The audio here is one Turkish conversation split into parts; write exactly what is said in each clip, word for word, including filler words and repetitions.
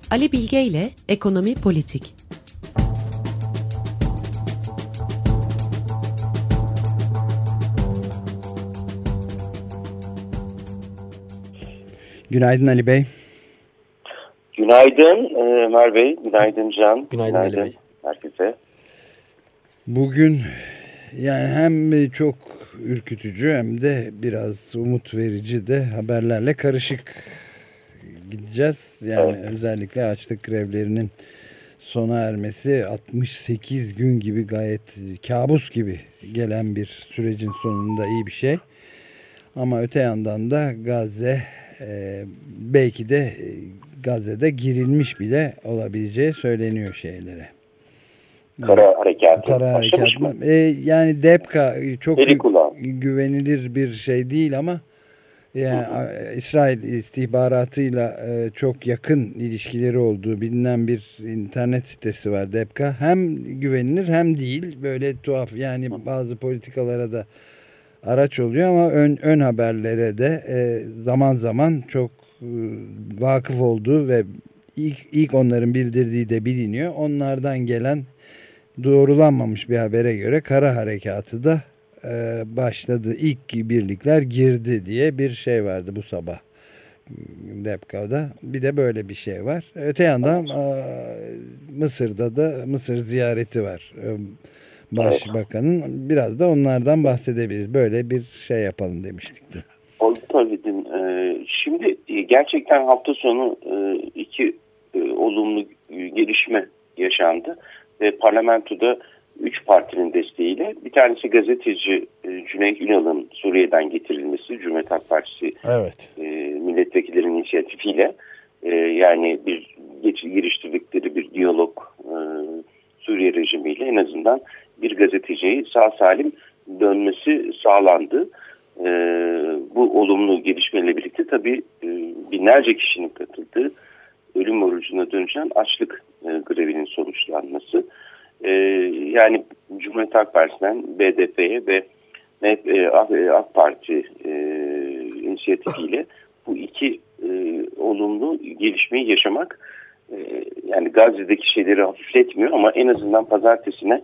Ali Bilge ile Ekonomi Politik. Günaydın Ali Bey. Günaydın Ömer Bey, günaydın Can. Günaydın, günaydın Ali Bey. Herkese. Bugün yani hem çok ürkütücü hem de biraz umut verici de haberlerle karışık gideceğiz. Yani evet. Özellikle açlık grevlerinin sona ermesi altmış sekiz gün gibi gayet kabus gibi gelen bir sürecin sonunda iyi bir şey. Ama öte yandan da Gazze e, belki de Gazze'de girilmiş bile olabileceği söyleniyor şeylere. Kara harekatı. Kara harekatı mı? E, yani D E P K çok gü- güvenilir bir şey değil ama yani hı hı. İsrail istihbaratıyla e, çok yakın ilişkileri olduğu bilinen bir internet sitesi var D E P K. Hem güvenilir hem değil. Böyle tuhaf yani hı. bazı politikalara da araç oluyor ama ön, ön haberlere de e, zaman zaman çok e, vakıf olduğu ve ilk, ilk onların bildirdiği de biliniyor. Onlardan gelen doğrulanmamış bir habere göre kara harekatı da e, başladı. İlk birlikler girdi diye bir şey vardı bu sabah D E P K'da. Bir de böyle bir şey var. Öte yandan e, Mısır'da da Mısır ziyareti var. E, Başbakanın. Biraz da onlardan bahsedebiliriz. Böyle bir şey yapalım demiştik de. Oldu tabii. Şimdi gerçekten hafta sonu iki olumlu gelişme yaşandı. Ve parlamentoda üç partinin desteğiyle bir tanesi gazeteci Cüneyt Ünal'ın Suriye'den getirilmesi, Cumhuriyet Halk Partisi evet. milletvekillerinin inisiyatifiyle yani bir giriştirdikleri bir diyalog Suriye rejimiyle en azından bir gazeteciyi sağ salim dönmesi sağlandı. Ee, bu olumlu gelişmeyle birlikte tabii e, binlerce kişinin katıldığı ölüm orucuna dönüşen açlık e, grevinin sonuçlanması. E, yani Cumhuriyet Halk Partisi'nden B D P'ye ve e, AK Parti e, inisiyatifiyle bu iki e, olumlu gelişmeyi yaşamak e, yani Gazze'deki şeyleri hafifletmiyor ama en azından pazartesine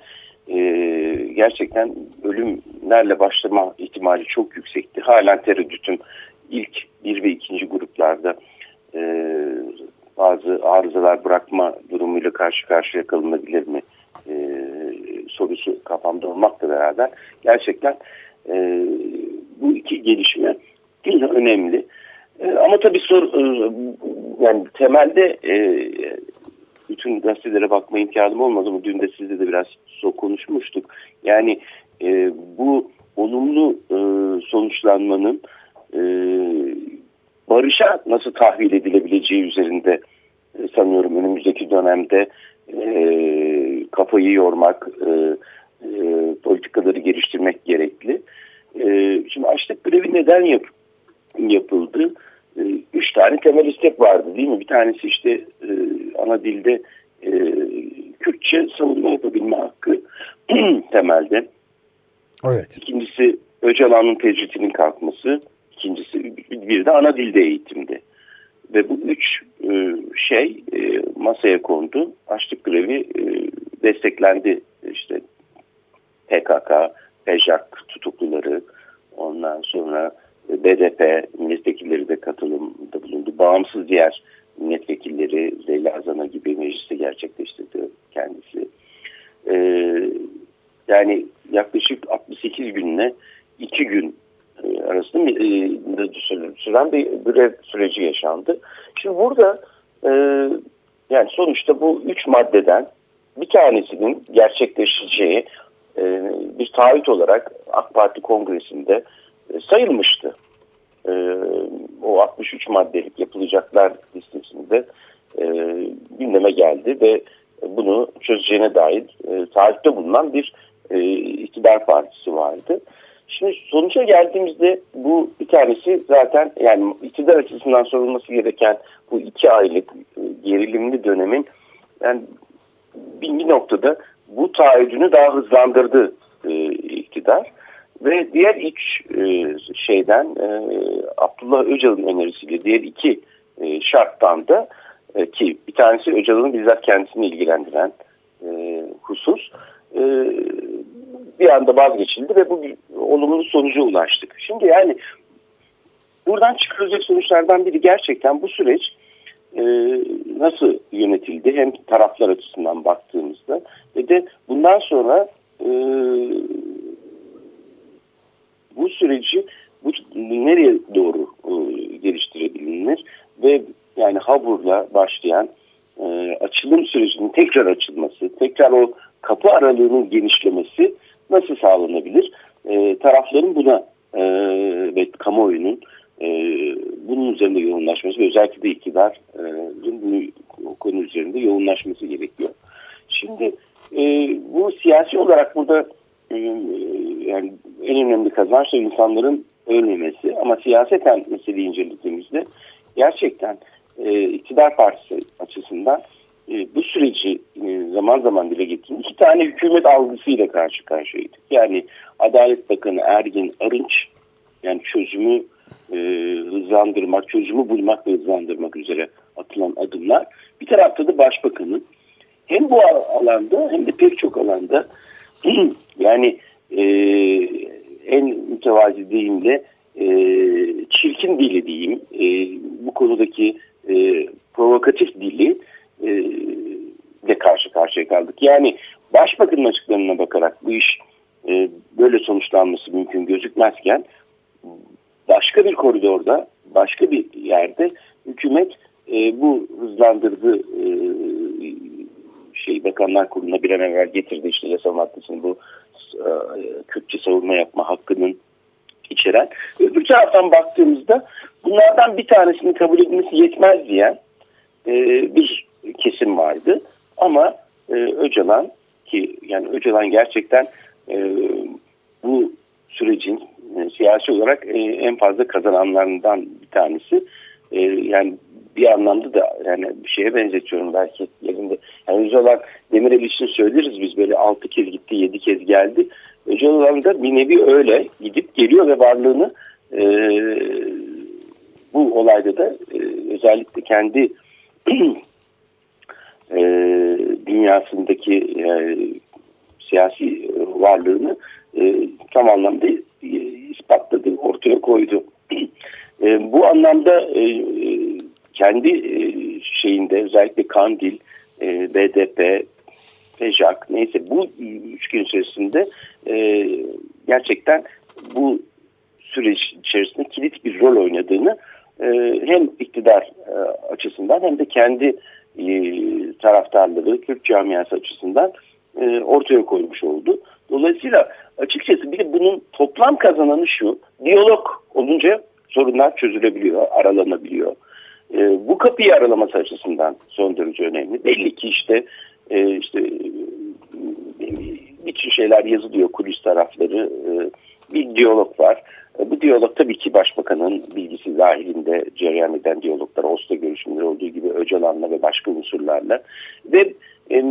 Ee, gerçekten ölümlerle başlama ihtimali çok yüksekti. Halen tereddütüm ilk bir ve ikinci gruplarda e, bazı arızalar bırakma durumuyla karşı karşıya kalınabilir mi e, sorusu kafamda olmakla beraber gerçekten e, bu iki gelişme önemli. E, ama tabii sor, e, yani temelde e, bütün gazetelere bakma imkanım olmadı ama dün de sizle de biraz konuşmuştuk. Yani e, bu olumlu e, sonuçlanmanın e, barışa nasıl tahvil edilebileceği üzerinde e, sanıyorum önümüzdeki dönemde e, kafayı yormak, e, e, politikaları geliştirmek gerekli. E, şimdi açlık grevi neden yap, yapıldı? E, üç tane temel istek vardı değil mi? Bir tanesi işte e, ana dilde e, Kürtçe savunma yapabilme hakkı temelde. Evet. İkincisi Öcalan'ın tecritinin kalkması. İkincisi bir de ana dilde eğitimde. Ve bu üç e, şey e, masaya kondu. Açlık grevi e, desteklendi. İşte P K K, P J A K tutukluları, ondan sonra B D P milletvekilleri de katılımda bulundu. Bağımsız diğer milletvekilleri Leyla Zana gibi mecliste gerçekleştirdi kendisi. Ee, yani yaklaşık altmış sekiz günle iki gün e, arasında e, süren bir grev süreci yaşandı. Şimdi burada e, yani sonuçta bu üç maddeden bir tanesinin gerçekleşeceği e, bir taahhüt olarak AK Parti Kongresi'nde e, sayılmıştı. E, o altmış üç maddelik yapılacaklar listesinde e, gündeme geldi ve bunu çözeceğine dair e, taahhütte bulunan bir e, iktidar partisi vardı. Şimdi sonuca geldiğimizde bu bir tanesi zaten yani iktidar açısından sorulması gereken bu iki aylık e, gerilimli dönemin yani bir, bir noktada bu taahhüdünü daha hızlandırdı e, iktidar. Ve diğer iç e, şeyden e, Abdullah Öcalan'ın önerisiyle diğer iki e, şarttan da e, ki bir tanesi Öcalan'ın bizzat kendisini ilgilendiren e, husus. E, bir anda vazgeçildi ve bu bir olumlu sonuca ulaştık. Şimdi yani buradan çıkarılacak sonuçlardan biri gerçekten bu süreç e, nasıl yönetildi, hem taraflar açısından baktığımızda ve de bundan sonra e, bu süreci bu, nereye doğru e, geliştirebilir ve yani Habur'la başlayan e, açılım sürecinin tekrar açılması, tekrar o kapı aralığının genişlemesi nasıl sağlanabilir? E, tarafların buna e, ve kamuoyunun e, bunun üzerinde yoğunlaşması ve özellikle de iktidarın bu, bu konu üzerinde yoğunlaşması gerekiyor. Şimdi e, bu siyasi olarak burada e, yani en önemli kazanç da insanların ölmemesi, ama siyaseten meseleyi incelediğimizde gerçekten e, iktidar partisi açısından e, bu süreci e, zaman zaman dile getirdiğim iki tane hükümet algısıyla karşı karşıyaydık. Yani Adalet Bakanı Ergin Arınç, yani çözümü e, hızlandırmak, çözümü bulmak ve hızlandırmak üzere atılan adımlar. Bir tarafta da Başbakanın hem bu alanda hem de pek çok alanda yani e, en mütevazi deyimle e, çirkin dili diyeyim, e, bu konudaki e, provokatif dili e, de karşı karşıya kaldık. Yani Başbakanın açıklamalarına bakarak bu iş e, böyle sonuçlanması mümkün gözükmezken başka bir koridorda, başka bir yerde hükümet e, bu hızlandırdığı e, şey Bakanlar Kurulu'na bir an evvel getirdi, işte yasa maddesini, bu e, Kürtçe savunma yapma hakkının içeren. Öbür taraftan baktığımızda bunlardan bir tanesinin kabul edilmesi yetmez diyen e, bir kesim vardı. Ama e, Öcalan, ki yani Öcalan gerçekten e, bu sürecin e, siyasi olarak e, en fazla kazananlarından bir tanesi. E, yani bir anlamda da yani bir şeye benzetiyorum belki yerinde. Yani Öcalan, Demirel için söyleriz biz, böyle altı kez gitti, yedi kez geldi. Öcalan da bir nevi öyle gidip geliyor ve varlığını e, bu olayda da e, özellikle kendi e, dünyasındaki e, siyasi varlığını e, tam anlamda e, ispatladı, ortaya koydu. E, bu anlamda e, kendi e, şeyinde özellikle Kandil, e, B D P, Pejak, neyse bu üç gün içerisinde e, gerçekten bu süreç içerisinde kilit bir rol oynadığını e, hem iktidar e, açısından hem de kendi e, taraftarları, Kürt camiası açısından e, ortaya koymuş oldu. Dolayısıyla açıkçası bir de bunun toplam kazananı şu: diyalog olunca sorunlar çözülebiliyor, aralanabiliyor. E, bu kapıyı aralaması açısından son derece önemli. Belli ki işte e, işte bütün şeyler yazılıyor, kulis tarafları, e, bir diyalog var. E, bu diyalog tabii ki Başbakanın bilgisi dahilinde cereyan eden diyaloglar, Oslo görüşmeleri olduğu gibi Öcalan'la ve başka unsurlarla ve e,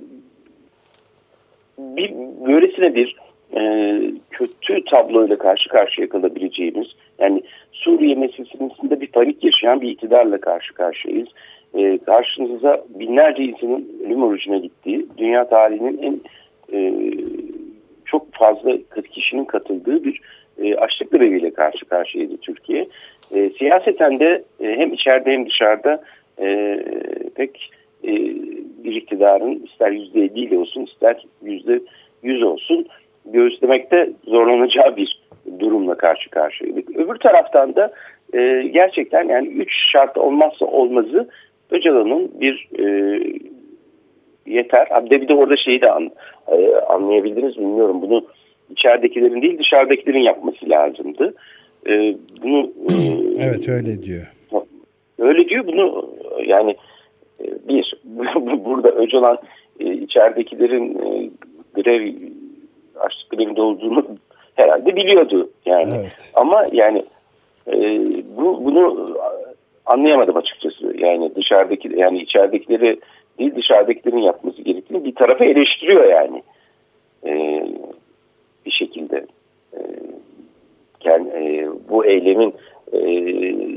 bir böylesine bir e, kötü tabloyla karşı karşıya kalabileceğimiz, yani Suriye meselesinde bir panik yaşayan bir iktidarla karşı karşıyayız. E, karşınıza binlerce insanın ölüm orucuna gittiği, dünya tarihinin en e, çok fazla kişinin katıldığı bir e, açlık greviyle karşı karşıyaydı Türkiye. E, siyaseten de e, hem içeride hem dışarıda e, pek e, bir iktidarın ister yüzde elli ile olsun ister yüzde yüz olsun göğüslemekte zorlanacağı bir durumla karşı karşıyaydık. Öbür taraftan da e, gerçekten yani üç şart olmazsa olmazı Öcalan'ın bir e, yeter. Abi bir de orada şeyi de an, e, anlayabildiniz bilmiyorum. Bunu içeridekilerin değil dışarıdakilerin yapması lazımdı. E, bunu e, evet öyle diyor. Öyle diyor bunu yani e, bir burada Öcalan e, içeridekilerin e, grev açlık grevinde olduğunu herhalde biliyordu yani. Evet. Ama yani e, bu bunu anlayamadım açıkçası. Yani dışarıdaki yani içeridekileri değil dışarıdakilerin yapması gerektiğini bir tarafa eleştiriyor yani. Ee, bir şekilde. Ee, yani e, bu eylemin e,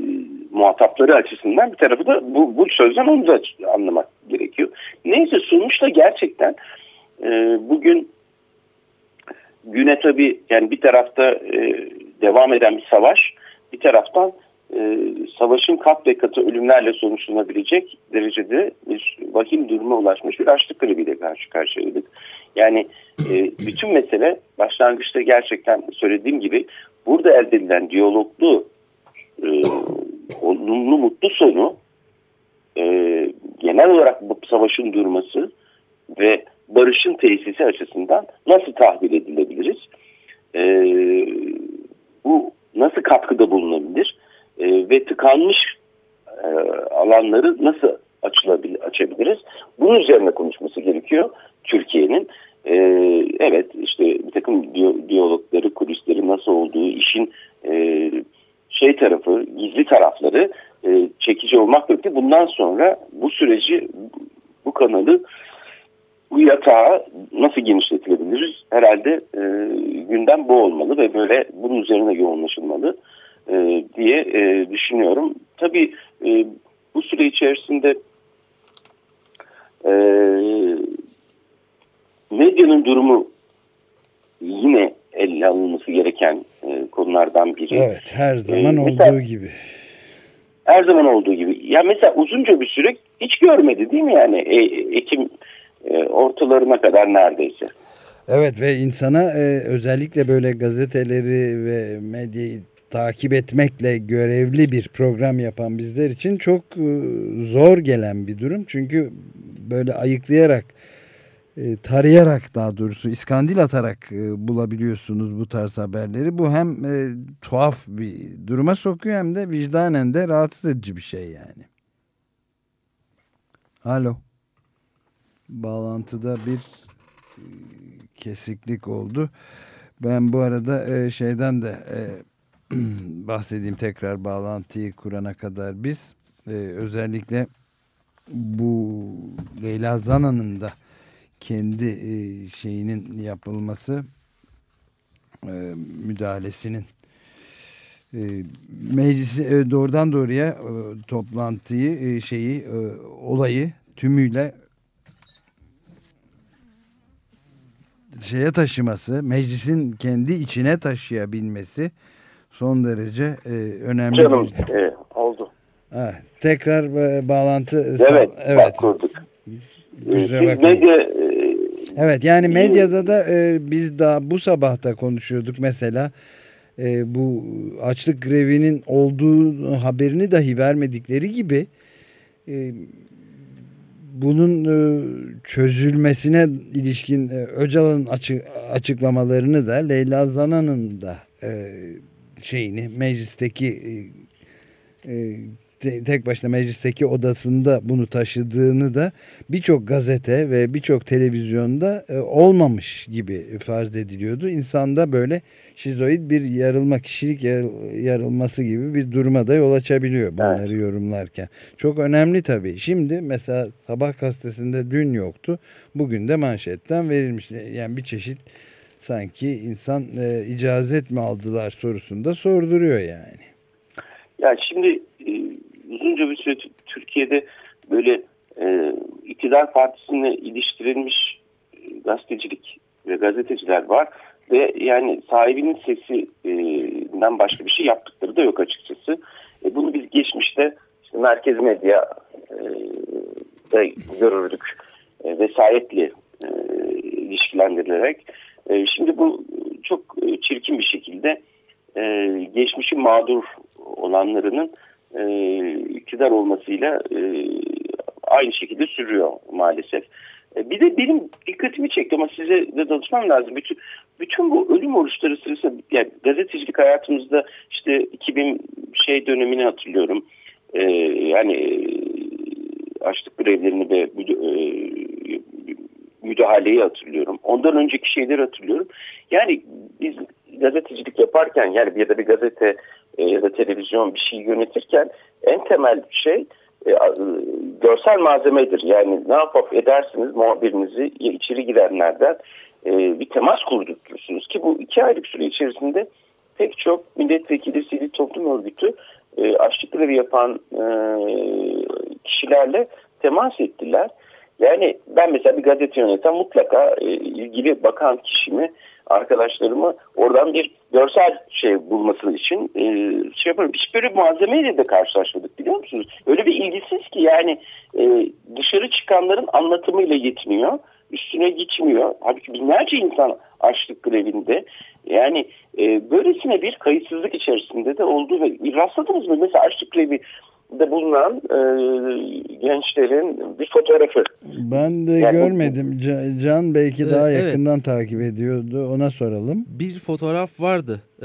muhatapları açısından, bir tarafı da bu, bu sözden onu da anlamak gerekiyor. Neyse, sonuçta gerçekten e, bugün güne tabii yani bir tarafta e, devam eden bir savaş, bir taraftan e, savaşın kat ve katı ölümlerle sonuçlanabilecek derecede bir vahim duruma ulaşmış bir açlık gribiyle karşı karşıyaydık. Yani e, bütün mesele başlangıçta gerçekten söylediğim gibi burada elde edilen diyaloglu, e, olumlu, mutlu sonu e, genel olarak bu savaşın durması ve barışın tesisi açısından nasıl tahvil edilebiliriz? E, bu nasıl katkıda bulunabilir? E, ve tıkanmış e, alanları nasıl açılabilir, açabiliriz? Bunun üzerine konuşması gerekiyor Türkiye'nin. E, evet, işte bir takım diyalogları, kulisleri nasıl olduğu, işin e, şey tarafı, gizli tarafları e, çekici olmak yok ki bundan sonra bu süreci, bu kanalı, bu yatağı nasıl genişletilebiliriz? Herhalde e, gündem bu olmalı ve böyle bunun üzerine yoğunlaşılmalı e, diye e, düşünüyorum. Tabii e, bu süre içerisinde e, medyanın durumu yine ele alınması gereken e, konulardan biri. Evet, her zaman e, olduğu mesela, gibi. Her zaman olduğu gibi. Ya mesela uzunca bir süre hiç görmedi değil mi yani e, Ekim e, ortalarına kadar neredeyse. Evet ve insana e, özellikle böyle gazeteleri ve medyayı takip etmekle görevli bir program yapan bizler için çok e, zor gelen bir durum. Çünkü böyle ayıklayarak, e, tarayarak, daha doğrusu iskandil atarak e, bulabiliyorsunuz bu tarz haberleri. Bu hem e, tuhaf bir duruma sokuyor hem de vicdanen de rahatsız edici bir şey yani. Alo. Bağlantıda bir e, kesiklik oldu. Ben bu arada e, şeyden de e, bahsedeyim tekrar bağlantıyı kurana kadar biz. E, özellikle bu Leyla Zana'nın da kendi e, şeyinin yapılması, e, müdahalesinin e, meclisi e, doğrudan doğruya e, toplantıyı e, şeyi e, olayı tümüyle şeye taşıması, meclisin kendi içine taşıyabilmesi son derece e, önemli. Canım, bir... e, oldu. Ha, tekrar e, bağlantı. Evet, evet. kurduk. Siz medya, e, evet, yani medyada da e, biz daha bu sabah da konuşuyorduk mesela. E, bu açlık grevinin olduğu haberini dahi vermedikleri gibi e, bunun e, çözülmesine ilişkin e, Öcalan'ın açı, açıklamalarını da, Leyla Zana'nın da e, şeyini meclisteki e, e, te, tek başına meclisteki odasında bunu taşıdığını da birçok gazete ve birçok televizyonda e, olmamış gibi farz ediliyordu. İnsanda böyle şizoid bir yarılma, kişilik yarılması gibi bir duruma da yol açabiliyor bunları evet. yorumlarken. Çok önemli tabii. Şimdi mesela Sabah gazetesinde dün yoktu. Bugün de manşetten verilmiş. Yani bir çeşit sanki insan e, icazet mi aldılar sorusunu da sorduruyor yani. Ya şimdi e, uzunca bir süre Türkiye'de böyle e, iktidar partisine iliştirilmiş e, gazetecilik ve gazeteciler var. Ve yani sahibinin sesinden başka bir şey yaptıkları da yok açıkçası. E bunu biz geçmişte işte merkez medya e, da görürdük. E, vesayetle e, ilişkilendirilerek. E, şimdi bu çok çirkin bir şekilde e, geçmişin mağdur olanlarının e, iktidar olmasıyla e, aynı şekilde sürüyor maalesef. E, bir de benim dikkatimi çekti ama size de danışmam lazım. Bütün bütün bu ölüm oruçları sırasında yani gazetecilik hayatımızda işte iki bin şey dönemini hatırlıyorum. E, yani e, açlık grevlerini ve e, müdahaleyi hatırlıyorum. Ondan önceki şeyleri hatırlıyorum. Yani biz gazetecilik yaparken yani ya da bir gazete e, ya da televizyon bir şey yönetirken en temel şey e, görsel malzemedir. Yani ne yapıp edersiniz muhabirinizi içeri girenlerden e, bir temas kurdurtursunuz ki bu iki aylık süre içerisinde pek çok milletvekili, sivil toplum örgütü e, açlık grevi yapan e, kişilerle temas ettiler. Yani ben mesela bir gazete yöneten mutlaka e, ilgili bakan kişimi, arkadaşlarımı oradan bir görsel şey bulması için e, şey yaparım. Hiç böyle bir malzemeyle de karşılaşmadık, biliyor musunuz? Öyle bir ilgisiz ki yani e, dışarı çıkanların anlatımıyla yetmiyor. Üstüne gitmiyor. Halbuki binlerce insan açlık grevinde. Yani e, böylesine bir kayıtsızlık içerisinde de oldu. Ve rastladınız mı? Mesela açlık grevi de bulunan e, gençlerin bir fotoğrafı. Ben de yani, görmedim. Can, Can belki e, daha yakından evet. takip ediyordu. Ona soralım. Bir fotoğraf vardı. Ee,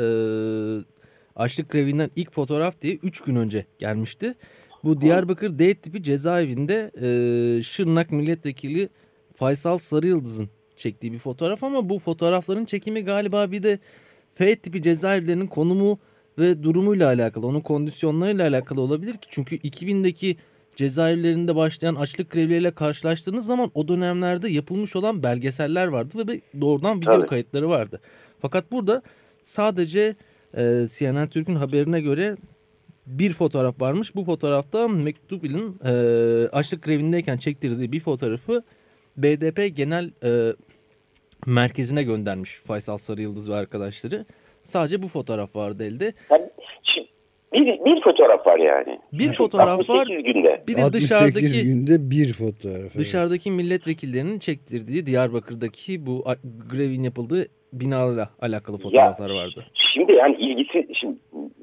açlık grevinden ilk fotoğraf diye üç gün önce gelmişti. Bu Diyarbakır D tipi cezaevinde e, Şırnak Milletvekili Faysal Sarıyıldız'ın çektiği bir fotoğraf ama bu fotoğrafların çekimi galiba bir de F tipi cezaevlerinin konumu ve durumuyla alakalı, onun kondisyonlarıyla alakalı olabilir ki. Çünkü iki bindeki cezaevlerinde başlayan açlık grevleriyle karşılaştığınız zaman o dönemlerde yapılmış olan belgeseller vardı ve doğrudan video Tabii. kayıtları vardı. Fakat burada sadece e, C N N Türk'ün haberine göre bir fotoğraf varmış. Bu fotoğrafta Mektubil'in e, açlık grevindeyken çektirdiği bir fotoğrafı B D P Genel e, Merkezi'ne göndermiş Faysal Sarıyıldız ve arkadaşları. Sadece bu fotoğraf vardı elde. Yani, bir, bir fotoğraf var yani. Bir fotoğraf var. Günde. Bir de dışarıdaki günde bir fotoğraf. Dışarıdaki evet. milletvekillerinin çektirdiği Diyarbakır'daki bu grevin yapıldığı binayla alakalı fotoğraflar ya, vardı. Şimdi yani ilgisi şimdi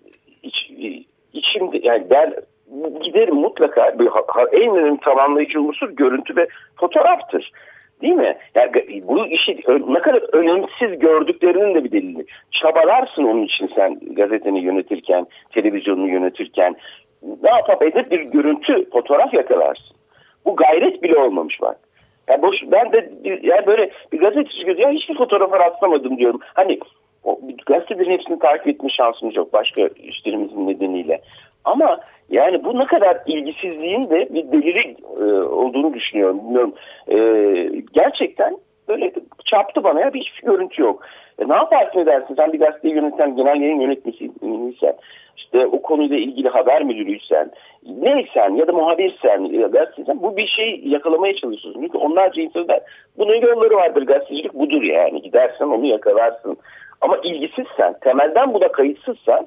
iç, içimde yani ben giderim mutlaka en önemli tamamlayıcı unsur görüntü ve fotoğraftır. Değil mi? Yani bu işi ne kadar önemsiz gördüklerinin de bir delili. Çabalarsın onun için sen gazeteni yönetirken, televizyonunu yönetirken. Ne yapıp edip bir görüntü, fotoğraf yakalarsın. Bu gayret bile olmamış bak. Yani boş, ben de yani böyle bir gazeteci gözü ya hiçbir fotoğrafa rastlamadım diyorum. Hani o, gazetelerin hepsini takip etme şansımız yok başka işlerimizin nedeniyle. Ama yani bu ne kadar ilgisizliğin de bir deliri e, olduğunu düşünüyorum. Bilmiyorum. E, gerçekten böyle çarptı bana ya bir hiçbir görüntü yok. E, ne yaparsın edersin? Sen bir gazeteyi yöneten, genel yayın yönetmeniysen, işte o konuyla ilgili haber müdürüysen, neysen ya da muhabirsen ya gazeteciysen bu bir şey yakalamaya çalışıyorsun. Çünkü onlarca insanlar bunun yolları vardır. Gazetecilik budur yani. Gidersen onu yakalarsın. Ama ilgisizsen, temelden bu da kayıtsızsan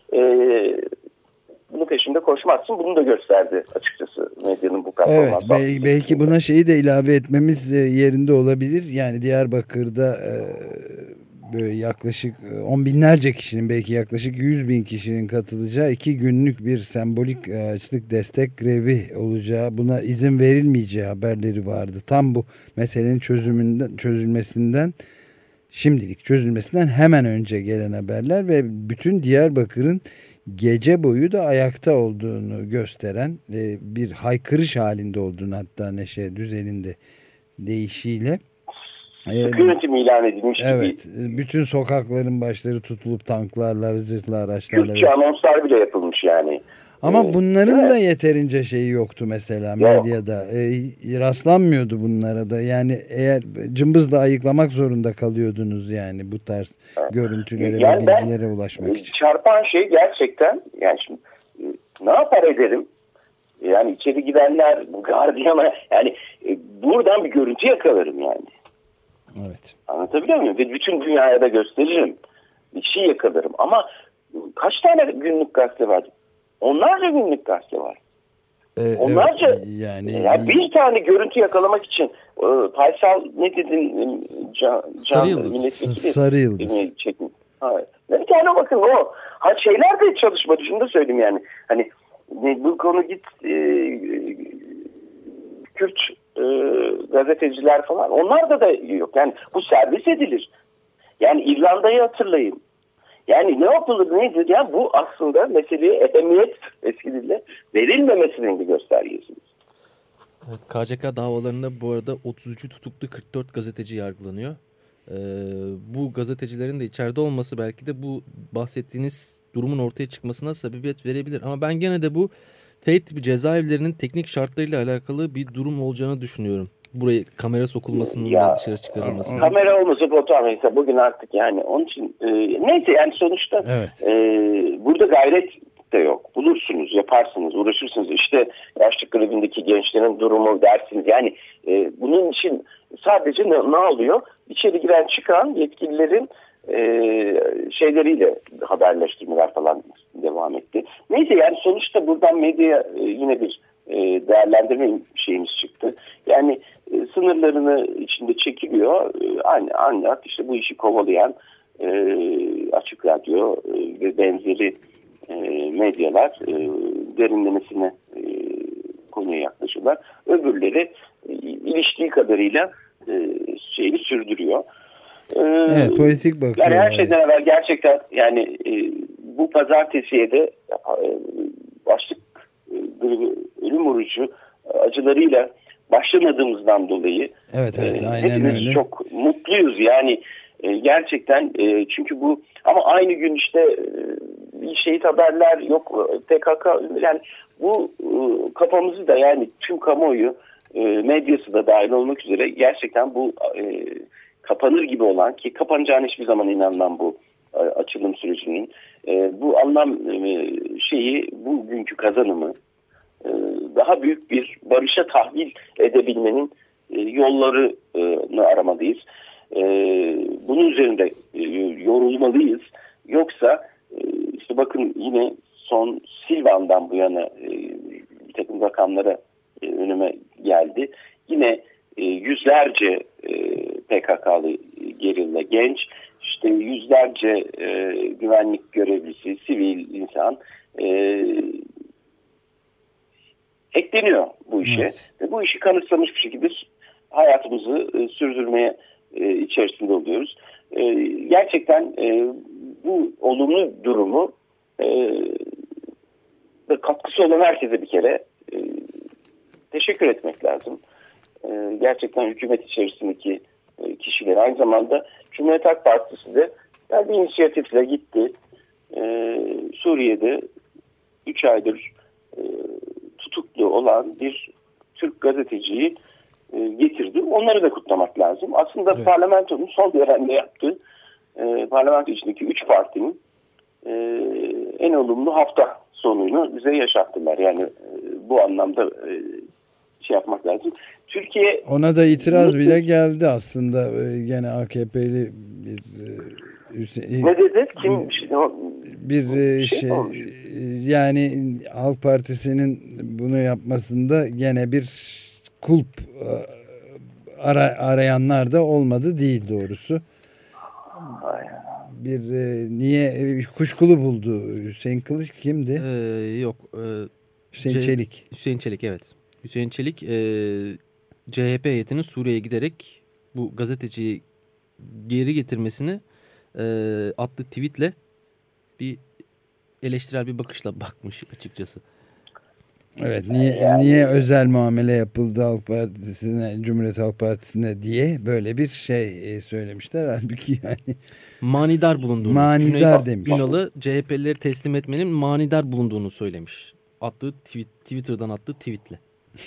eee bunun peşinde koşmazsın. Bunu da gösterdi açıkçası medyanın bu performansı. Evet, belki, belki buna şeyi de ilave etmemiz yerinde olabilir. Yani Diyarbakır'da e, böyle yaklaşık on binlerce kişinin belki yaklaşık yüz bin kişinin katılacağı iki günlük bir sembolik açlık destek grevi olacağı, buna izin verilmeyeceği haberleri vardı. Tam bu meselenin çözümünden, çözülmesinden şimdilik çözülmesinden hemen önce gelen haberler ve bütün Diyarbakır'ın gece boyu da ayakta olduğunu gösteren e, bir haykırış halinde olduğunu, hatta neşe düzeninde deyişiyle. Sıkı yönetim ilan edilmiş evet, gibi. Evet. Bütün sokakların başları tutulup tanklarla, zırhlı araçlarla. Kürtçe anonslar bile yapılmış yani. Ama ee, bunların evet. da yeterince şeyi yoktu mesela medyada. E, rastlanmıyordu bunlara da. Yani eğer cımbızla ayıklamak zorunda kalıyordunuz yani bu tarz evet. görüntülere yani ve bilgilere ulaşmak için. Çarpan şey gerçekten yani şimdi ne yapar ederim? Yani içeri gidenler bu gardiyana yani e, buradan bir görüntü yakalarım yani. Evet. Anlatabiliyor muyum? Ve bütün dünyaya da gösteririm. Bir şey yakalarım. Ama kaç tane günlük gazete var? Onlarca günlük gazete var. Ee, Onlarca. Evet, yani, yani bir tane görüntü yakalamak için e, Faysal ne dedin? Can, Sarıyıldız. Sarıyıldız. Çekin. Evet. Bir tane bakın o. Ha şeyler de çalışmadı. Şunu da söyleyeyim yani. Hani bu konu git e, Kürt e, gazeteciler falan. Onlarda da yok. Yani bu servis edilir. Yani İrlanda'yı hatırlayın. Yani ne yapılır nedir? Ya bu aslında meseleye ehemmiyet eski dille verilmemesinin bir göstergesi. Evet, K C K davalarında bu arada otuz üçü tutuklu, kırk dört gazeteci yargılanıyor. Ee, bu gazetecilerin de içeride olması belki de bu bahsettiğiniz durumun ortaya çıkmasına sebebiyet verebilir. Ama ben gene de bu F tipi cezaevlerinin teknik şartlarıyla alakalı bir durum olacağını düşünüyorum. Buraya kamera sokulmasının ya, da dışarı çıkarılmasının. Kamera olmasa fotoğraf neyse bugün artık yani onun için e, neyse yani sonuçta evet. e, burada gayret da yok. Bulursunuz, yaparsınız, uğraşırsınız. İşte açlık grevindeki gençlerin durumu dersiniz. Yani e, bunun için sadece ne, ne oluyor? İçeri giren çıkan yetkililerin e, şeyleriyle haberleştirmeler falan devam etti. Neyse yani sonuçta buradan medyaya e, yine bir e, değerlendirme şeyimiz çıktı. Yani e, sınırlarını içinde çekiliyor. E, ancak işte bu işi kovalayan e, Açık Radyo e, ve benzeri e, medyalar e, derinlemesine e, konuya yaklaşıyorlar. Öbürleri e, iliştiği kadarıyla e, şeyini sürdürüyor. E, evet, politik bakıyor. Yani her şeyden evvel gerçekten yani e, bu pazartesiye de e, açlık e, ölüm orucu acılarıyla başlamadığımızdan dolayı evet, evet, e, aynen hepimiz öyle. çok mutluyuz. Yani e, gerçekten e, çünkü bu ama aynı gün işte e, bir şehit haberler yok P K K yani bu e, kafamızı da yani tüm kamuoyu e, medyası da dahil olmak üzere gerçekten bu e, kapanır gibi olan ki kapanacağına hiçbir zaman inanmam bu e, açılım sürecinin e, bu anlam e, şeyi bugünkü kazanımı e, daha büyük bir barışa tahvil edebilmenin e, yollarını aramalıyız. E, bunun üzerinde e, yorulmalıyız. Yoksa e, işte bakın yine son Silvan'dan bu yana e, bir takım rakamlara e, önüme geldi. Yine e, yüzlerce e, P K K'lı gerilla genç, işte yüzlerce e, güvenlik görevlisi, sivil insan e, ekleniyor bu işe. Evet. Ve bu işi kanıtsamış bir şekilde hayatımızı e, sürdürmeye e, içerisinde oluyoruz. E, gerçekten e, bu olumlu durumu e, ve katkısı olan herkese bir kere e, teşekkür etmek lazım. E, gerçekten hükümet içerisindeki e, kişiler aynı zamanda Cumhuriyet Halk Partisi de yani bir inisiyatifle gitti. E, Suriye'de üç aydır e, tutuklu olan bir Türk gazeteciyi e, getirdi. Onları da kutlamak lazım. Aslında evet. Parlamentonun son dönemde yaptığı e, parlamento içindeki üç partinin e, en olumlu hafta sonunu bize yaşattılar. Yani e, bu anlamda e, şey yapmak lazım. Türkiye ona da itiraz mutlu... bile geldi aslında. E, gene A K P'li bir e, Hüseyin, ne dedi? Kim? Bir, bir şey, şey yani Halk Partisi'nin bunu yapmasında gene bir kulp ara, arayanlar da olmadı değil doğrusu. Bir e, niye e, kuşkulu buldu Hüseyin Kılıç kimdi? Ee, yok. E, Hüseyin C Çelik. Hüseyin Çelik evet. Hüseyin Çelik e, C H P heyetinin Suriye'ye giderek bu gazeteciyi geri getirmesini e, attığı tweetle bir eleştirel bir bakışla bakmış açıkçası. Evet, niye yani, niye özel muamele yapıldı Halk Partisi'ne, Cumhuriyet Halk Partisi'ne diye böyle bir şey söylemişler. Halbuki yani manidar bulunduğunu, manidar Cüneyt demiş. Ünal'ı C H P'lileri teslim etmenin manidar bulunduğunu söylemiş. Attığı tweet, Twitter'dan attığı tweetle.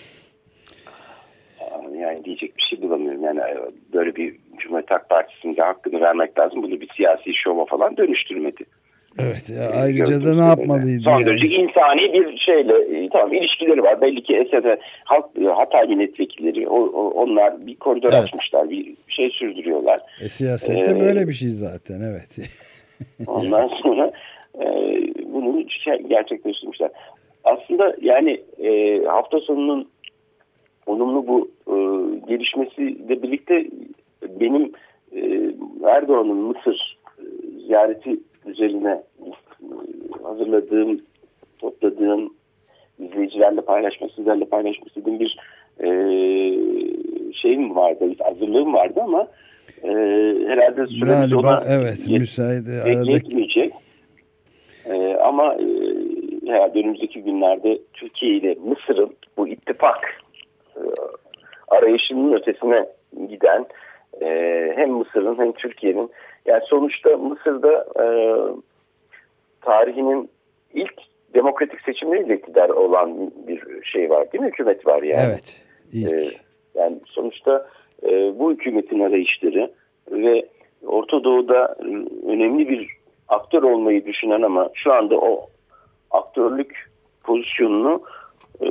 Yani diyecek bir şey bulamıyorum. Yani böyle bir Cumhuriyet Halk Partisi'nde hakkını vermek lazım. Bunu bir siyasi şova falan dönüştürmedi. Evet. Ya, ayrıca da ne yapmalıydı? Son yani? derece insani bir şeyle e, tamam ilişkileri var. Belli ki Esed'e Halk Hatay milletvekilleri o, o, onlar bir koridor evet. açmışlar. Bir şey sürdürüyorlar. E, siyasette ee, böyle bir şey zaten. Evet. Ondan sonra e, bunu gerçekleştirmişler. Aslında yani e, hafta sonunun olumlu bu e, gelişmesiyle birlikte benim e, Erdoğan'ın Mısır e, ziyareti üzerine e, hazırladığım, topladığım, izleyicilerle paylaşmak, sizlerle paylaşmak istediğim bir e, şeyim vardı, hazırlığım vardı ama e, herhalde süremiz ona evet, yet, müsaade, yetmeyecek. E, ama e, herhalde önümüzdeki günlerde Türkiye ile Mısır'ın bu ittifak e, arayışının ötesine giden e, hem Mısır'ın hem Türkiye'nin yani sonuçta Mısır'da e, tarihinin ilk demokratik seçimleriyle iktidar olan bir şey var değil mi? Hükümet var yani. Evet. İlk. E, yani sonuçta e, bu hükümetin arayışları ve Orta Doğu'da önemli bir aktör olmayı düşünen ama şu anda o aktör aktörlük pozisyonunu e,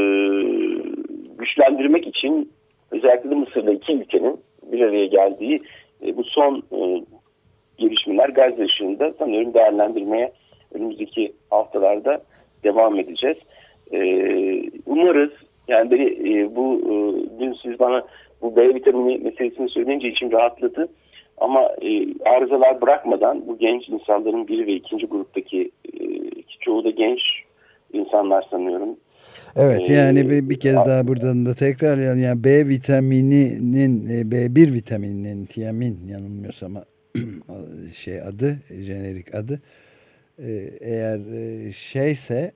güçlendirmek için özellikle de Mısır'la iki ülkenin bir araya geldiği e, bu son e, gelişmeler Gazze ışığında sanıyorum değerlendirmeye önümüzdeki haftalarda devam edeceğiz. E, umarız yani beni, e, bu e, dün siz bana bu B vitamini meselesini söyleyince içim rahatladı. Ama e, arızalar bırakmadan bu genç insanların biri ve ikinci gruptaki e, çoğu da genç insanlar sanıyorum. Evet, yani ee, bir, bir kez daha buradan da tekrar yani B vitamininin B bir vitamininin tiamin yanılmıyorsam şey adı, jenerik adı eğer şeyse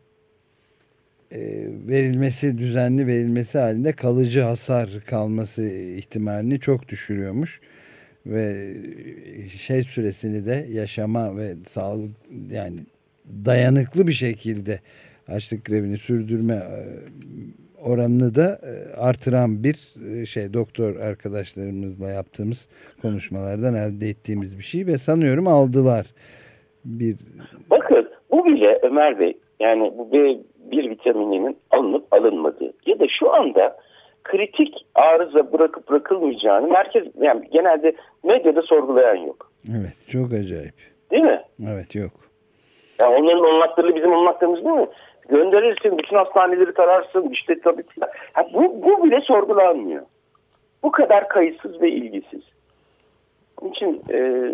verilmesi, düzenli verilmesi halinde kalıcı hasar kalması ihtimalini çok düşürüyormuş ve şey süresini de yaşama ve sağlık yani dayanıklı bir şekilde açlık grevini sürdürme oranını da artıran bir şey, doktor arkadaşlarımızla yaptığımız konuşmalardan elde ettiğimiz bir şey ve sanıyorum aldılar bir. Bakın bu bile Ömer Bey, yani bu B bir vitamininin alınıp alınmadığı ya da şu anda kritik arıza bırakıp bırakılmayacağını merkez, yani genelde medyada sorgulayan yok. Evet, çok acayip. Değil mi? Evet, yok. Yani onların onlaktırlı bizim onlaktığımız değil mi? Gönderirsin, bütün hastaneleri tararsın, işte tabii ki. Yani bu, bu bile sorgulanmıyor. Bu kadar kayıtsız ve ilgisiz. Onun için e,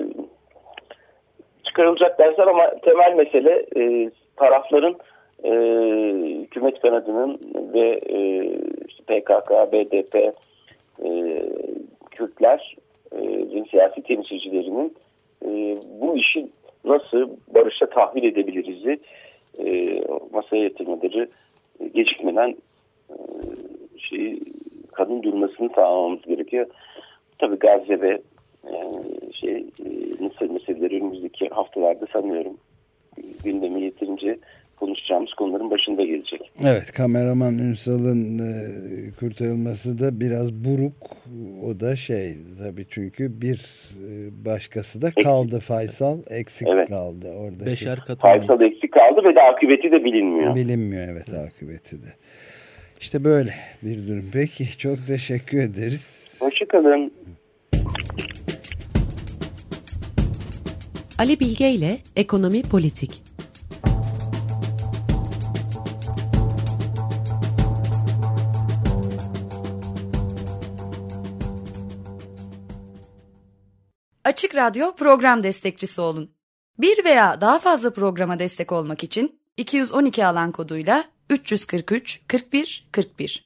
çıkarılacak dersler ama temel mesele e, tarafların e, hükümet kanadının ve e, işte P K K, B D P, e, Kürtler, e, siyasi temsilcilerinin e, bu işin nasıl barışa tahvil edebiliriz e, masaya yatırmaları e, gecikmeden e, şey, kadın durmasını sağlamamız gerekiyor. Tabii Gazze ve e, şey e, Mısır meseleleri önümüzdeki haftalarda sanıyorum gündeme yeterince konuşacağımız konuların başında gelecek. Evet, kameraman Ünsal'ın e, kurtarılması da biraz buruk. O da şey tabii, çünkü bir e, başkası da kaldı. Eksik. Faysal eksik evet. kaldı. Oradaki. Beşer katı. Faysal eksik kaldı ve de akıbeti de bilinmiyor. Bilinmiyor evet, evet. Akıbeti de. İşte böyle bir durum. Peki, çok teşekkür ederiz. Hoşçakalın. Ali Bilge ile Ekonomi Politik. Açık Radyo program destekçisi olun. Bir veya daha fazla programa destek olmak için iki yüz on iki alan koduyla üç yüz kırk üç kırk bir kırk bir